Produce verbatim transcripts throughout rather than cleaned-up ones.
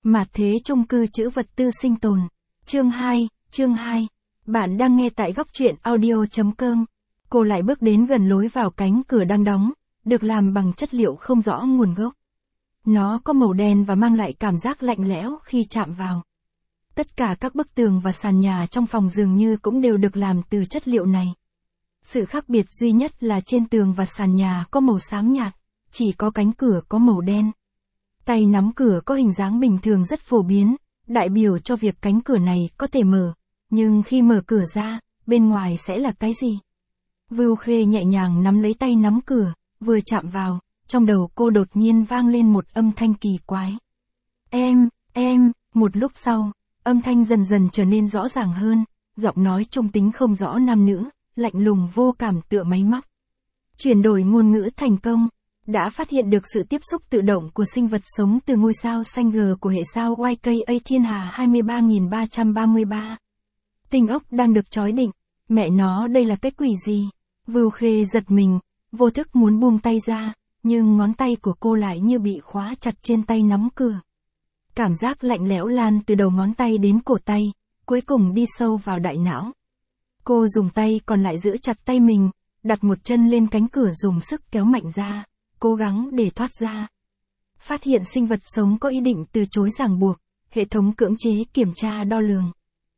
Mạt thế chung cư trữ vật tư sinh tồn. Chương hai, chương hai. Bạn đang nghe tại góc truyện audio chấm com. Cô lại bước đến gần lối vào cánh cửa đang đóng, được làm bằng chất liệu không rõ nguồn gốc. Nó có màu đen và mang lại cảm giác lạnh lẽo khi chạm vào. Tất cả các bức tường và sàn nhà trong phòng dường như cũng đều được làm từ chất liệu này. Sự khác biệt duy nhất là trên tường và sàn nhà có màu xám nhạt, chỉ có cánh cửa có màu đen. Tay nắm cửa có hình dáng bình thường rất phổ biến, đại biểu cho việc cánh cửa này có thể mở, nhưng khi mở cửa ra, bên ngoài sẽ là cái gì? Vưu Khê nhẹ nhàng nắm lấy tay nắm cửa, vừa chạm vào, trong đầu cô đột nhiên vang lên một âm thanh kỳ quái. Em, em, một lúc sau, âm thanh dần dần trở nên rõ ràng hơn, giọng nói trung tính không rõ nam nữ, lạnh lùng vô cảm tựa máy móc. Chuyển đổi ngôn ngữ thành công, đã phát hiện được sự tiếp xúc tự động của sinh vật sống từ ngôi sao xanh G của hệ sao Y K A Thiên Hà hai mươi ba nghìn ba trăm ba mươi ba. Tinh ốc đang được trói định, mẹ nó đây là cái quỷ gì? Vưu Khê giật mình, vô thức muốn buông tay ra, nhưng ngón tay của cô lại như bị khóa chặt trên tay nắm cửa. Cảm giác lạnh lẽo lan từ đầu ngón tay đến cổ tay, cuối cùng đi sâu vào đại não. Cô dùng tay còn lại giữ chặt tay mình, đặt một chân lên cánh cửa dùng sức kéo mạnh ra, cố gắng để thoát ra. Phát hiện sinh vật sống có ý định từ chối ràng buộc, hệ thống cưỡng chế kiểm tra đo lường.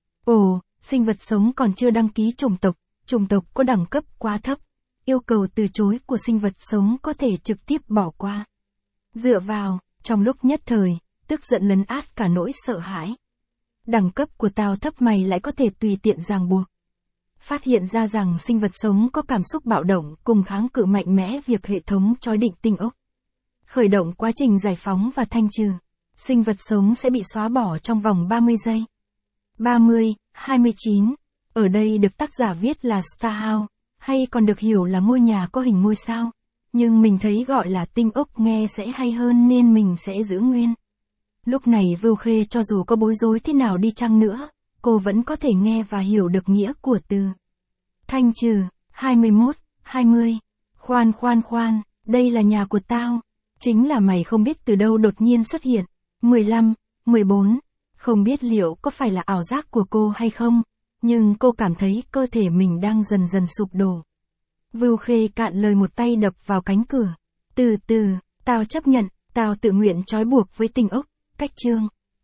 Ồ, sinh vật sống còn chưa đăng ký chủng tộc, chủng tộc có đẳng cấp quá thấp, yêu cầu từ chối của sinh vật sống có thể trực tiếp bỏ qua. Dựa vào, trong lúc nhất thời, tức giận lấn át cả nỗi sợ hãi. Đẳng cấp của tao thấp mày lại có thể tùy tiện ràng buộc. Phát hiện ra rằng sinh vật sống có cảm xúc bạo động cùng kháng cự mạnh mẽ việc hệ thống trói định tinh ốc. Khởi động quá trình giải phóng và thanh trừ. Sinh vật sống sẽ bị xóa bỏ trong vòng ba mươi giây. ba mươi, hai mươi chín. Ở đây được tác giả viết là Star House, hay còn được hiểu là ngôi nhà có hình ngôi sao. Nhưng mình thấy gọi là tinh ốc nghe sẽ hay hơn nên mình sẽ giữ nguyên. Lúc này Vưu Khê cho dù có bối rối thế nào đi chăng nữa, cô vẫn có thể nghe và hiểu được nghĩa của từ. Thanh trừ, hai mươi mốt, hai mươi. Khoan khoan khoan, đây là nhà của tao. Chính là mày không biết từ đâu đột nhiên xuất hiện. mười lăm, mười bốn. Không biết liệu có phải là ảo giác của cô hay không, nhưng cô cảm thấy cơ thể mình đang dần dần sụp đổ. Vưu Khê cạn lời một tay đập vào cánh cửa. Từ từ, tao chấp nhận, tao tự nguyện trói buộc với tinh ốc. Cách chương.